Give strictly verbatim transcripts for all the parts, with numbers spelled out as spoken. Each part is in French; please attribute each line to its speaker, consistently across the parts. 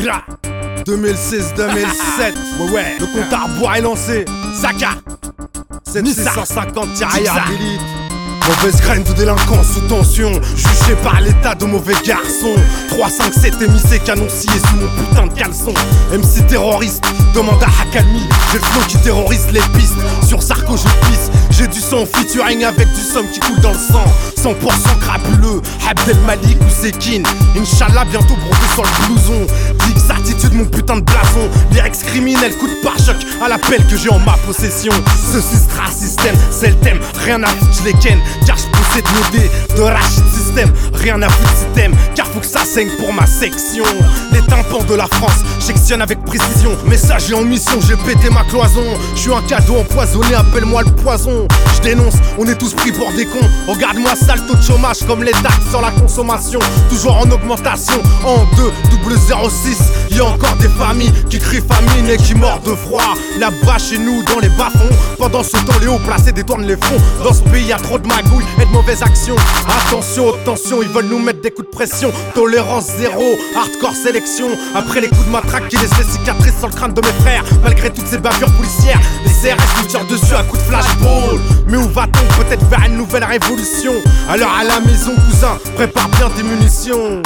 Speaker 1: deux mille six deux mille sept, ouais ouais, le compte à rebours est lancé. Saka sept six cent cinquante tirailleurs d'élite. Mauvaise graine de délinquants sous tension, jugé par l'état de mauvais garçons. Trois cinq sept M I C canon scié sous mon putain de caleçon. M C terroriste, demande à Hakami. J'ai le flow qui terrorise les pistes. Sur Sarko je pisse. J'ai du sang featuring avec du somme qui coule dans le sang. Cent pour cent crapuleux, Abdel Malik ou Sekin. Inch'Allah bientôt brodé sur le blouson. Dix attitude mon putain de blason. Lyrics criminels, coup de pare-choc à l'appel que j'ai en ma possession. Ceci sera système, c'est le thème, rien à foutre, je les ken. Car je possède le dé de Rachid System. Rien à foutre si t'aimes, car faut que ça saigne pour ma section. Les tympans de la France, j'ectionne avec précision. Message et en mission, j'ai pété ma cloison. Je suis un cadeau empoisonné, appelle-moi le poison. Je dénonce, on est tous pris pour des cons. Regarde-moi ça, le taux de chômage comme les taxes sur la consommation. Toujours en augmentation, en deux, double zéro six. Y'a encore des familles qui crient famine et qui mordent de froid. Là-bas chez nous dans les bas-fonds. Pendant ce temps les hauts placés détournent les fonds. Dans ce pays y'a trop de magouilles et de mauvaises actions. Attention, attention, ils veulent nous mettre des coups de pression. Tolérance zéro, hardcore sélection. Après les coups de matraque qui laissent des cicatrices sur le crâne de mes frères. Malgré toutes ces bavures policières, les C R S nous tirent dessus à coups de flashball. Mais où va-t-on? Peut-être vers une nouvelle révolution. Alors à la maison cousin, prépare bien tes munitions.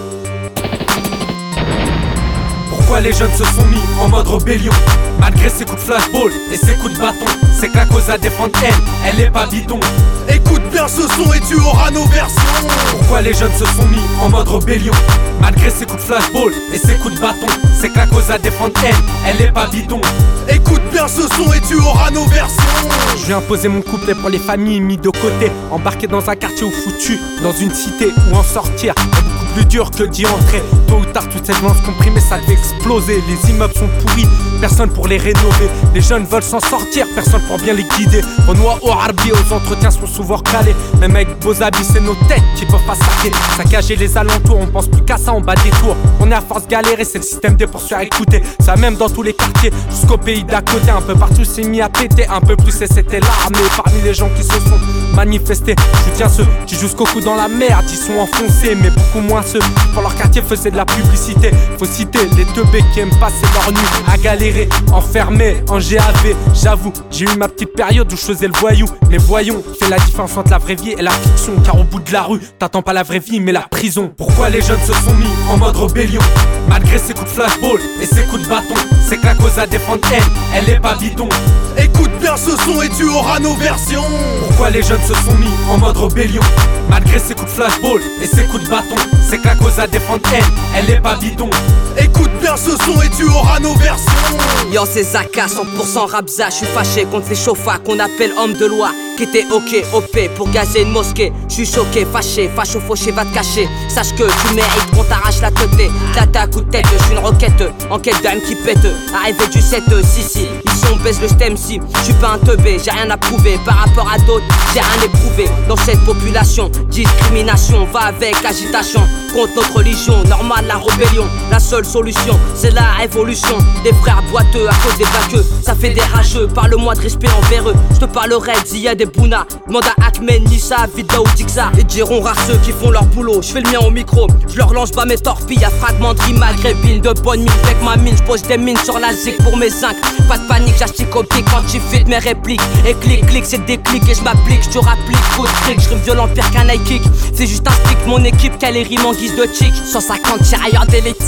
Speaker 2: Pourquoi les jeunes se sont mis en mode rébellion? Malgré ses coups de flashball et ses coups de bâton, c'est que la cause à défendre elle, elle est pas bidon.
Speaker 1: Écoute bien ce son et tu auras nos versions.
Speaker 2: Pourquoi les jeunes se sont mis en mode rébellion? Malgré ses coups de flashball et ses coups de bâton, c'est que la cause à défendre elle, elle est pas bidon.
Speaker 1: Écoute bien ce son et tu auras nos versions.
Speaker 2: Je viens poser mon couplet pour les familles mis de côté. Embarqué dans un quartier ou foutu dans une cité où en sortir est beaucoup plus dur que d'y entrer. Tôt ou tard toute cette violence comprimée ça devait exploser. Les immeubles sont pourris, personne pour les rénover. Les jeunes veulent s'en sortir, personne pour bien les guider. Renoir au harbi, aux entretiens sont souvent calés. Même avec beaux habits c'est nos têtes qui peuvent pas saquer. Saccager les alentours, on pense plus qu'à ça en bas des tours. On est à force galérer, c'est le système D pour se faire écouter. Ça même dans tous les quartiers, jusqu'au pays d'à côté. Un peu partout c'est mis à péter, un peu plus et c'était l'armée. Parmi les gens qui se sont manifestés, je tiens ceux qui jusqu'au cou dans la merde, ils sont enfoncés. Mais beaucoup moins ceux pour leur quartier faisaient de la publicité. Faut citer les teubés qui aiment passer leur nuit à galérer, enfermés en G A V. J'avoue, j'ai eu ma petite période où je faisais le voyou. Mais voyons, fait la différence entre la vraie vie et la fiction. Car au bout de la rue, t'attends pas la vraie vie mais la prison. Pourquoi les jeunes se sont mis en mode rébellion? Malgré ses coups de flashball et ses coups de bâton, c'est que la cause à défendre elle, elle est pas bidon.
Speaker 1: Écoute bien ce son et tu auras nos versions.
Speaker 2: Pourquoi les jeunes se sont mis en mode rébellion? Malgré ses coups de flashball et ses coups de bâton, c'est que la cause à défendre elle, elle est pas bidon.
Speaker 1: Écoute bien ce son et tu auras nos versions.
Speaker 3: Yo c'est Zaka, cent pour cent Rabza. Je suis fâché contre les chauffats qu'on appelle hommes de loi. Qui était ok, O P pour gazer une mosquée. Je suis choqué, fâché, facho fauché va te cacher. Sache que tu mérites qu'on t'arrache la tête. Tata coup de tête, je suis une roquette. En quête d'âme qui pète. Arrivé du sept, si si. Ici on baisse le stem si. Je suis pas un teubé, j'ai rien à prouver. Par rapport à d'autres, j'ai rien éprouvé. Dans cette population, discrimination va avec agitation. Contre notre religion, normal la rébellion. La seule solution, c'est la révolution. Des frères boiteux à cause des baqueux. Ça fait des rageux, parle-moi de respect envers eux. Je te parlerai d'il y a des Bouna, demande à Ahmed, Nissa, Vida ou Dixa. Ils diront rares ceux qui font leur boulot. Je fais le mien au micro, je leur lance pas mes torpilles. Y'a fragment de maghrébine, de bonne mine avec ma mine. Je pose des mines sur la zig pour mes zinc. Pas de panique, j'achète au pic quand tu fit mes répliques. Et clic, clic, c'est des clics et je m'applique. Je te rapplique, coup de fric, je violent pire qu'un high kick. C'est juste un stick, mon équipe, qu'elle est rime en guise de chic. cent cinquante tirailleurs d'élite.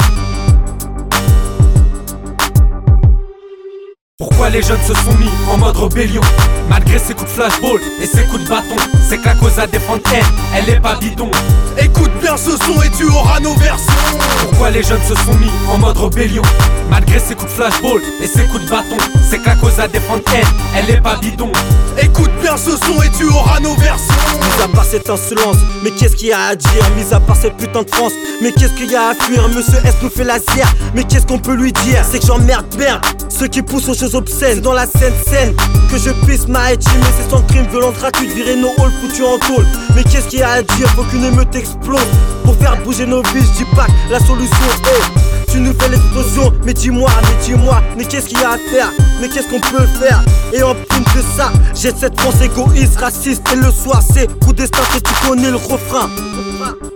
Speaker 2: Pourquoi les jeunes se sont mis en mode rébellion? Malgré ses coups de flashball et ses coups de bâton, c'est que la cause à défendre elle, elle est pas bidon.
Speaker 1: Écoute bien ce son et tu auras nos versions.
Speaker 2: Pourquoi les jeunes se sont mis en mode rébellion? Malgré ses coups de flashball et ses coups de bâton, c'est que la cause à défendre elle, elle est pas bidon.
Speaker 1: Écoute bien ce son et tu auras nos versions.
Speaker 4: Mis à part cette insolence, mais qu'est-ce qu'il y a à dire? Mis à part cette putain de France, mais qu'est-ce qu'il y a à fuir? Monsieur S nous fait la zère, mais qu'est-ce qu'on peut lui dire? C'est que j'emmerde merde ceux qui poussent aux choses obscènes. Dans la scène scène que je puisse m'arrêter, mais c'est sans crime, violence gratuite, virer nos halls foutus en tôle. Mais qu'est-ce qu'il y a à dire? Faut qu'une émeute explose pour faire bouger nos vies. Je dis pas que la solution est une nouvelle explosion. Mais dis-moi, mais dis-moi, mais qu'est-ce qu'il y a à faire? Mais qu'est-ce qu'on peut faire? Et en prime de ça, j'ai cette France égoïste, raciste. Et le soir c'est coup d'estin que tu connais le refrain.